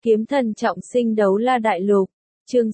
Kiếm thần trọng sinh đấu la đại lục, chương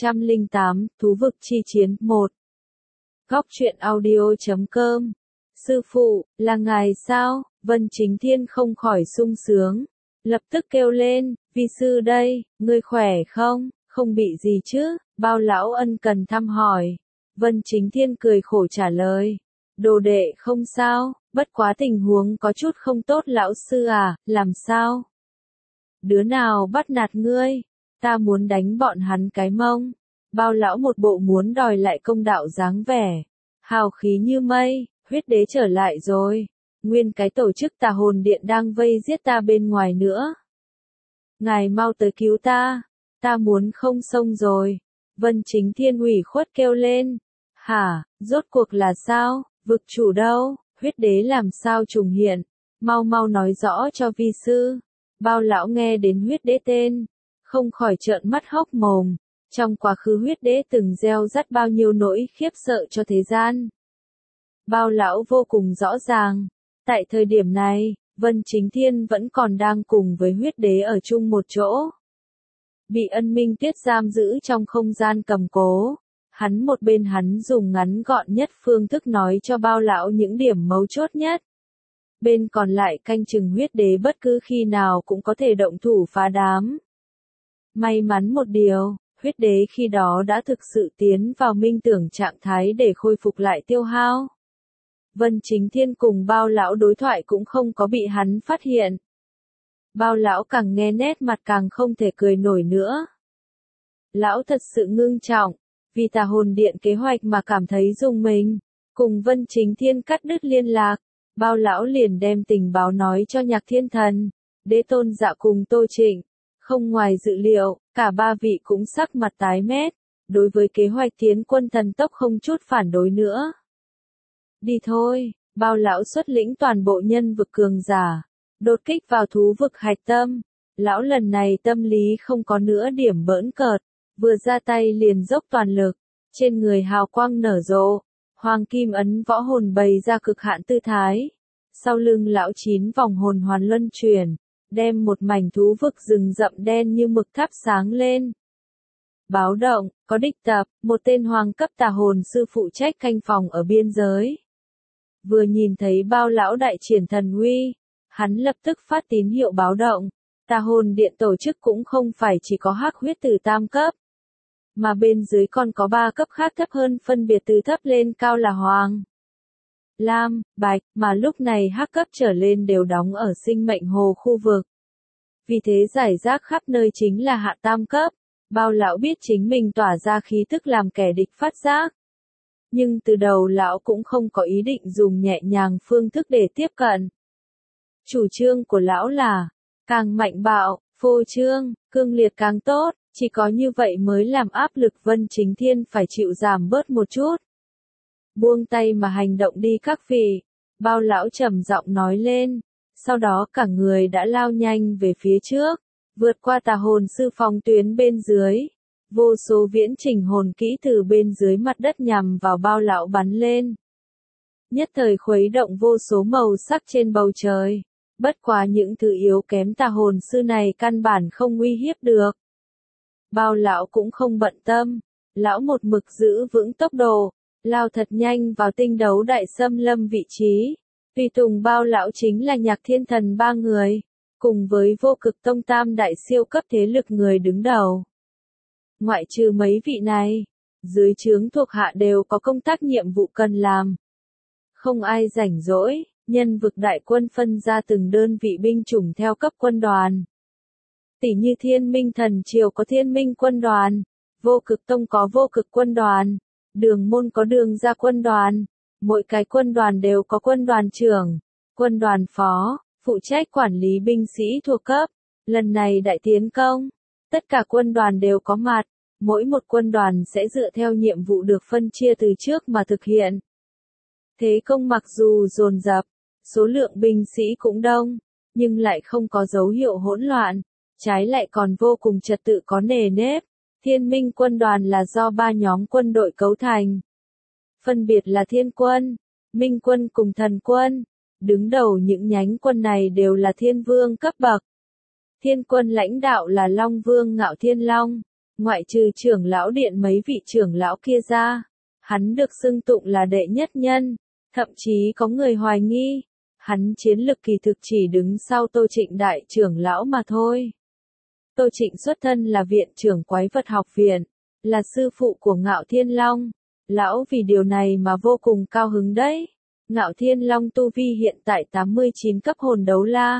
608, thú vực chi chiến 1. Góc truyện audio.com. Sư phụ, là ngài sao? Vân Chính Thiên không khỏi sung sướng, lập tức kêu lên, vi sư đây, ngươi khỏe không? Không bị gì chứ? Bao lão ân cần thăm hỏi. Vân Chính Thiên cười khổ trả lời, đồ đệ không sao, bất quá tình huống có chút không tốt lão sư à, làm sao? Đứa nào bắt nạt ngươi? Ta muốn đánh bọn hắn cái mông. Bao lão một bộ muốn đòi lại công đạo dáng vẻ. Hào khí như mây, huyết đế trở lại rồi. Nguyên cái tổ chức tà hồn điện đang vây giết ta bên ngoài nữa. Ngài mau tới cứu ta. Ta muốn không xong rồi. Vân Chính Thiên ủy khuất kêu lên. Hả, rốt cuộc là sao? Vực chủ đâu? Huyết đế làm sao trùng hiện? Mau mau nói rõ cho vi sư. Bao lão nghe đến huyết đế tên, không khỏi trợn mắt hốc mồm. Trong quá khứ huyết đế từng gieo rắt bao nhiêu nỗi khiếp sợ cho thế gian. Bao lão vô cùng rõ ràng. Tại thời điểm này, Vân Chính Thiên vẫn còn đang cùng với huyết đế ở chung một chỗ. Bị Ân Minh Tuyết giam giữ trong không gian cầm cố. Một bên hắn dùng ngắn gọn nhất phương thức nói cho bao lão những điểm mấu chốt nhất. Bên còn lại canh chừng huyết đế bất cứ khi nào cũng có thể động thủ phá đám. May mắn một điều, huyết đế khi đó đã thực sự tiến vào minh tưởng trạng thái để khôi phục lại tiêu hao. Vân Chính Thiên cùng bao lão đối thoại cũng không có bị hắn phát hiện. Bao lão càng nghe nét mặt càng không thể cười nổi nữa. Lão thật sự ngưng trọng, vì tà hồn điện kế hoạch mà cảm thấy rùng mình. Cùng Vân Chính Thiên cắt đứt liên lạc. Bao lão liền đem tình báo nói cho Nhạc Thiên Thần, Đế Tôn Dạ cùng Tô Trịnh. Không ngoài dự liệu, cả ba vị cũng sắc mặt tái mét, đối với kế hoạch tiến quân thần tốc không chút phản đối nữa. Đi thôi, bao lão xuất lĩnh toàn bộ nhân vực cường giả, đột kích vào thú vực hạch tâm. Lão lần này tâm lý không có nữa điểm bỡn cợt, vừa ra tay liền dốc toàn lực, trên người hào quang nở rộ. Hoàng kim ấn võ hồn bày ra cực hạn tư thái. Sau lưng lão 9 vòng hồn hoàn luân chuyển, đem một mảnh thú vực rừng rậm đen như mực thắp sáng lên. Báo động, có địch tập, một tên hoàng cấp tà hồn sư phụ trách canh phòng ở biên giới. Vừa nhìn thấy bao lão đại triển thần uy, hắn lập tức phát tín hiệu báo động. Tà hồn điện tổ chức cũng không phải chỉ có hắc huyết tử tam cấp, mà bên dưới còn có 3 cấp khác thấp hơn phân biệt từ thấp lên cao là hoàng, lam, bạch, mà lúc này hắc cấp trở lên đều đóng ở sinh mệnh hồ khu vực. Vì thế giải rác khắp nơi chính là hạ tam cấp. Bao lão biết chính mình tỏa ra khí tức làm kẻ địch phát giác. Nhưng từ đầu lão cũng không có ý định dùng nhẹ nhàng phương thức để tiếp cận. Chủ trương của lão là, càng mạnh bạo, phô trương, cương liệt càng tốt. Chỉ có như vậy mới làm áp lực Vân Chính Thiên phải chịu giảm bớt một chút. Buông tay mà hành động đi các vị. Bao lão trầm giọng nói lên. Sau đó cả người đã lao nhanh về phía trước. Vượt qua tà hồn sư phòng tuyến bên dưới. Vô số viễn trình hồn kỹ từ bên dưới mặt đất nhằm vào bao lão bắn lên. Nhất thời khuấy động vô số màu sắc trên bầu trời. Bất quá những thứ yếu kém tà hồn sư này căn bản không uy hiếp được. Bao lão cũng không bận tâm, lão một mực giữ vững tốc độ, lao thật nhanh vào tinh đấu đại xâm lâm vị trí. Tùy tùng bao lão chính là Nhạc Thiên Thần 3 người, cùng với Vô Cực Tông tam đại siêu cấp thế lực người đứng đầu. Ngoại trừ mấy vị này, dưới trướng thuộc hạ đều có công tác nhiệm vụ cần làm. Không ai rảnh rỗi, nhân vực đại quân phân ra từng đơn vị binh chủng theo cấp quân đoàn. Tỷ như Thiên Minh Thần Triều có Thiên Minh quân đoàn, Vô Cực Tông có Vô Cực quân đoàn, Đường Môn có Đường Gia quân đoàn, mỗi cái quân đoàn đều có quân đoàn trưởng, quân đoàn phó, phụ trách quản lý binh sĩ thuộc cấp. Lần này đại tiến công, tất cả quân đoàn đều có mặt, mỗi một quân đoàn sẽ dựa theo nhiệm vụ được phân chia từ trước mà thực hiện. Thế công mặc dù dồn dập, số lượng binh sĩ cũng đông, nhưng lại không có dấu hiệu hỗn loạn. Trái lại còn vô cùng trật tự có nề nếp. Thiên Minh quân đoàn là do 3 nhóm quân đội cấu thành. Phân biệt là Thiên quân, Minh quân cùng Thần quân. Đứng đầu những nhánh quân này đều là thiên vương cấp bậc. Thiên quân lãnh đạo là Long Vương Ngạo Thiên Long, ngoại trừ trưởng lão điện mấy vị trưởng lão kia ra, hắn được xưng tụng là đệ nhất nhân, thậm chí có người hoài nghi, hắn chiến lực kỳ thực chỉ đứng sau Tô Trịnh đại trưởng lão mà thôi. Tô Trịnh xuất thân là viện trưởng Quái vật học viện, là sư phụ của Ngạo Thiên Long, lão vì điều này mà vô cùng cao hứng đấy. Ngạo Thiên Long tu vi hiện tại 89 cấp hồn đấu la,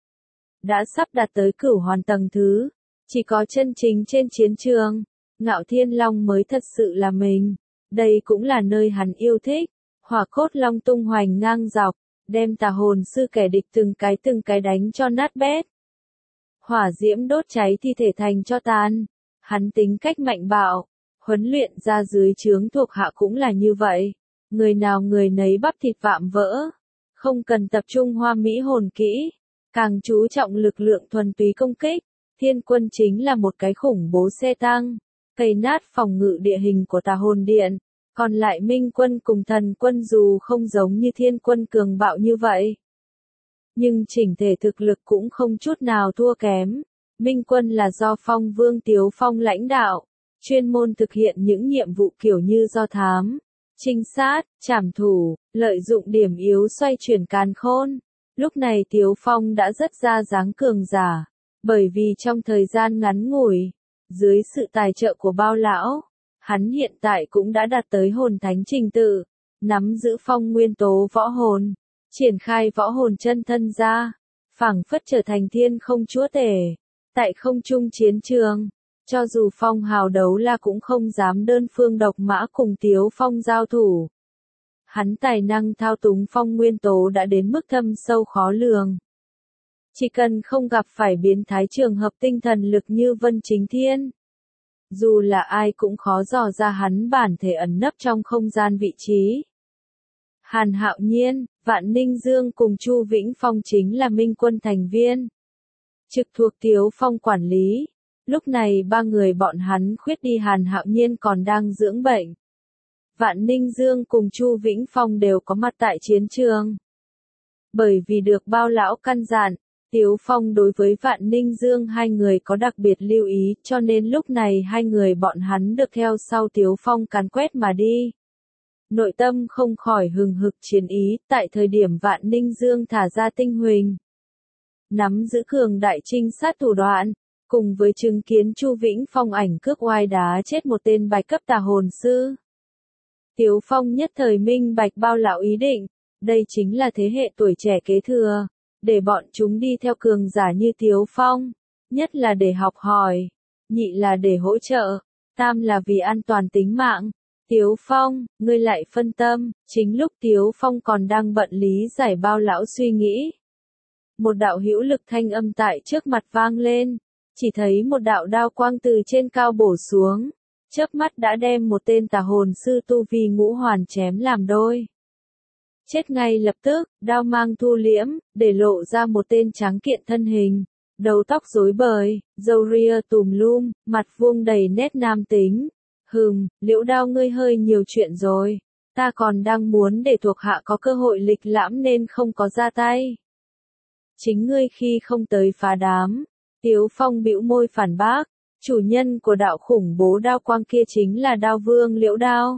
đã sắp đạt tới cửu hoàn tầng thứ, chỉ có chân chính trên chiến trường, Ngạo Thiên Long mới thật sự là mình. Đây cũng là nơi hắn yêu thích, hỏa cốt long tung hoành ngang dọc, đem tà hồn sư kẻ địch từng cái đánh cho nát bét. Hỏa diễm đốt cháy thi thể thành cho tàn, hắn tính cách mạnh bạo, huấn luyện ra dưới trướng thuộc hạ cũng là như vậy, người nào người nấy bắp thịt vạm vỡ, không cần tập trung hoa mỹ hồn kỹ, càng chú trọng lực lượng thuần túy công kích. Thiên quân chính là một cái khủng bố xe tăng, cày nát phòng ngự địa hình của tà hồn điện, còn lại minh quân cùng thần quân dù không giống như thiên quân cường bạo như vậy, nhưng chỉnh thể thực lực cũng không chút nào thua kém. Minh quân là do Phong Vương Tiếu Phong lãnh đạo, chuyên môn thực hiện những nhiệm vụ kiểu như do thám, trinh sát, trảm thủ, lợi dụng điểm yếu xoay chuyển càn khôn. Lúc này Tiếu Phong đã rất ra dáng cường giả, bởi vì trong thời gian ngắn ngủi, dưới sự tài trợ của Bao lão, hắn hiện tại cũng đã đạt tới hồn thánh trình tự, nắm giữ phong nguyên tố võ hồn, triển khai võ hồn chân thân ra, phảng phất trở thành thiên không chúa tể. Tại không trung chiến trường, cho dù Phong hào đấu la cũng không dám đơn phương độc mã cùng Tiếu Phong giao thủ. Hắn tài năng thao túng phong nguyên tố đã đến mức thâm sâu khó lường. Chỉ cần không gặp phải biến thái trường hợp tinh thần lực như Vân Chính Thiên, dù là ai cũng khó dò ra hắn bản thể ẩn nấp trong không gian vị trí. Hàn Hạo Nhiên, Vạn Ninh Dương cùng Chu Vĩnh Phong chính là minh quân thành viên, trực thuộc Tiếu Phong quản lý. Lúc này ba người bọn hắn khuyết đi, Hàn Hạo Nhiên còn đang dưỡng bệnh. Vạn Ninh Dương cùng Chu Vĩnh Phong đều có mặt tại chiến trường. Bởi vì được Bao lão căn dặn, Tiếu Phong đối với Vạn Ninh Dương hai người có đặc biệt lưu ý, cho nên lúc này hai người bọn hắn được theo sau Tiếu Phong càn quét mà đi. Nội tâm không khỏi hừng hực chiến ý, tại thời điểm Vạn Ninh Dương thả ra tinh huỳnh, nắm giữ cường đại trinh sát thủ đoạn, cùng với chứng kiến Chu Vĩnh Phong ảnh cước oai đá chết một tên bạch cấp tà hồn sư. Tiếu Phong nhất thời minh bạch Bao lão ý định, đây chính là thế hệ tuổi trẻ kế thừa, để bọn chúng đi theo cường giả như Tiếu Phong, nhất là để học hỏi, nhị là để hỗ trợ, tam là vì an toàn tính mạng. Tiếu Phong, ngươi lại phân tâm, chính lúc Tiếu Phong còn đang bận lý giải Bao lão suy nghĩ. Một đạo hữu lực thanh âm tại trước mặt vang lên, chỉ thấy một đạo đao quang từ trên cao bổ xuống, chớp mắt đã đem một tên tà hồn sư tu vi ngũ hoàn chém làm đôi. Chết ngay lập tức, đao mang thu liễm, để lộ ra một tên tráng kiện thân hình, đầu tóc rối bời, râu ria tùm lum, mặt vuông đầy nét nam tính. Liễu Đao ngươi hơi nhiều chuyện rồi, ta còn đang muốn để thuộc hạ có cơ hội lịch lãm nên không có ra tay. Chính ngươi khi không tới phá đám. Tiếu Phong bĩu môi phản bác, chủ nhân của đạo khủng bố đao quang kia chính là Đao Vương Liễu Đao.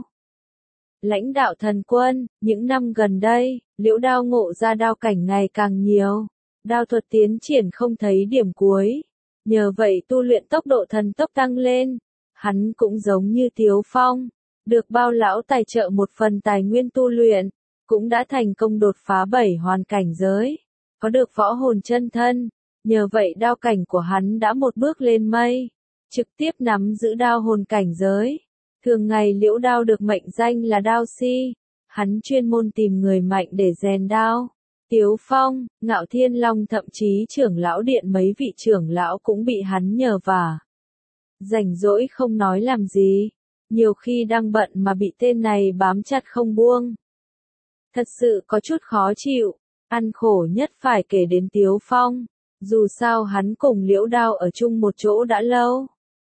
Lãnh đạo thần quân, những năm gần đây, Liễu Đao ngộ ra đao cảnh ngày càng nhiều, đao thuật tiến triển không thấy điểm cuối, nhờ vậy tu luyện tốc độ thần tốc tăng lên. Hắn cũng giống như Tiếu Phong, được Bao lão tài trợ một phần tài nguyên tu luyện, cũng đã thành công đột phá 7 hoàn cảnh giới, có được võ hồn chân thân, nhờ vậy đao cảnh của hắn đã một bước lên mây, trực tiếp nắm giữ đao hồn cảnh giới. Thường ngày Liễu Đao được mệnh danh là đao si, hắn chuyên môn tìm người mạnh để rèn đao. Tiếu Phong, Ngạo Thiên Long thậm chí trưởng lão điện mấy vị trưởng lão cũng bị hắn nhờ vả. Rảnh rỗi không nói làm gì, nhiều khi đang bận mà bị tên này bám chặt không buông. Thật sự có chút khó chịu, ăn khổ nhất phải kể đến Tiếu Phong, dù sao hắn cùng Liễu Đao ở chung một chỗ đã lâu.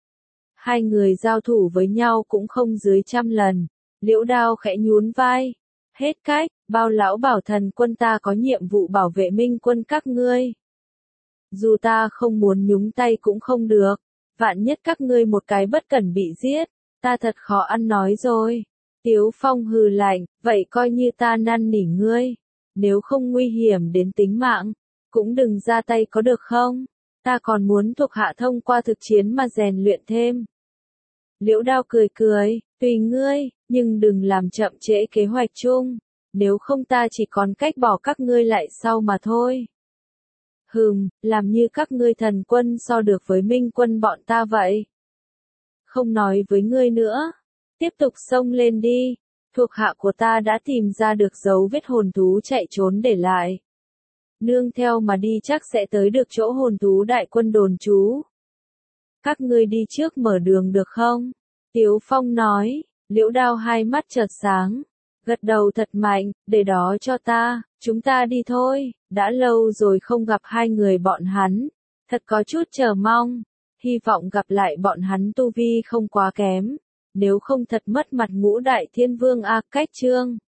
Hai người giao thủ với nhau cũng không dưới 100 lần, Liễu Đao khẽ nhún vai, hết cách, Bao lão bảo thần quân ta có nhiệm vụ bảo vệ minh quân các ngươi. Dù ta không muốn nhúng tay cũng không được. Vạn nhất các ngươi một cái bất cẩn bị giết, ta thật khó ăn nói rồi. Tiếu Phong hừ lạnh, vậy coi như ta năn nỉ ngươi. Nếu không nguy hiểm đến tính mạng, cũng đừng ra tay có được không? Ta còn muốn thuộc hạ thông qua thực chiến mà rèn luyện thêm. Liễu Đao cười cười, tùy ngươi, nhưng đừng làm chậm trễ kế hoạch chung. Nếu không ta chỉ còn cách bỏ các ngươi lại sau mà thôi. Làm như các ngươi thần quân so được với minh quân bọn ta vậy. Không nói với ngươi nữa. Tiếp tục xông lên đi. Thuộc hạ của ta đã tìm ra được dấu vết hồn thú chạy trốn để lại. Nương theo mà đi chắc sẽ tới được chỗ hồn thú đại quân đồn trú. Các ngươi đi trước mở đường được không? Tiếu Phong nói. Liễu Đao hai mắt chợt sáng. Gật đầu thật mạnh, để đó cho ta, chúng ta đi thôi, đã lâu rồi không gặp hai người bọn hắn, thật có chút chờ mong, hy vọng gặp lại bọn hắn tu vi không quá kém, nếu không thật mất mặt Ngũ Đại Thiên Vương A Cách Trương.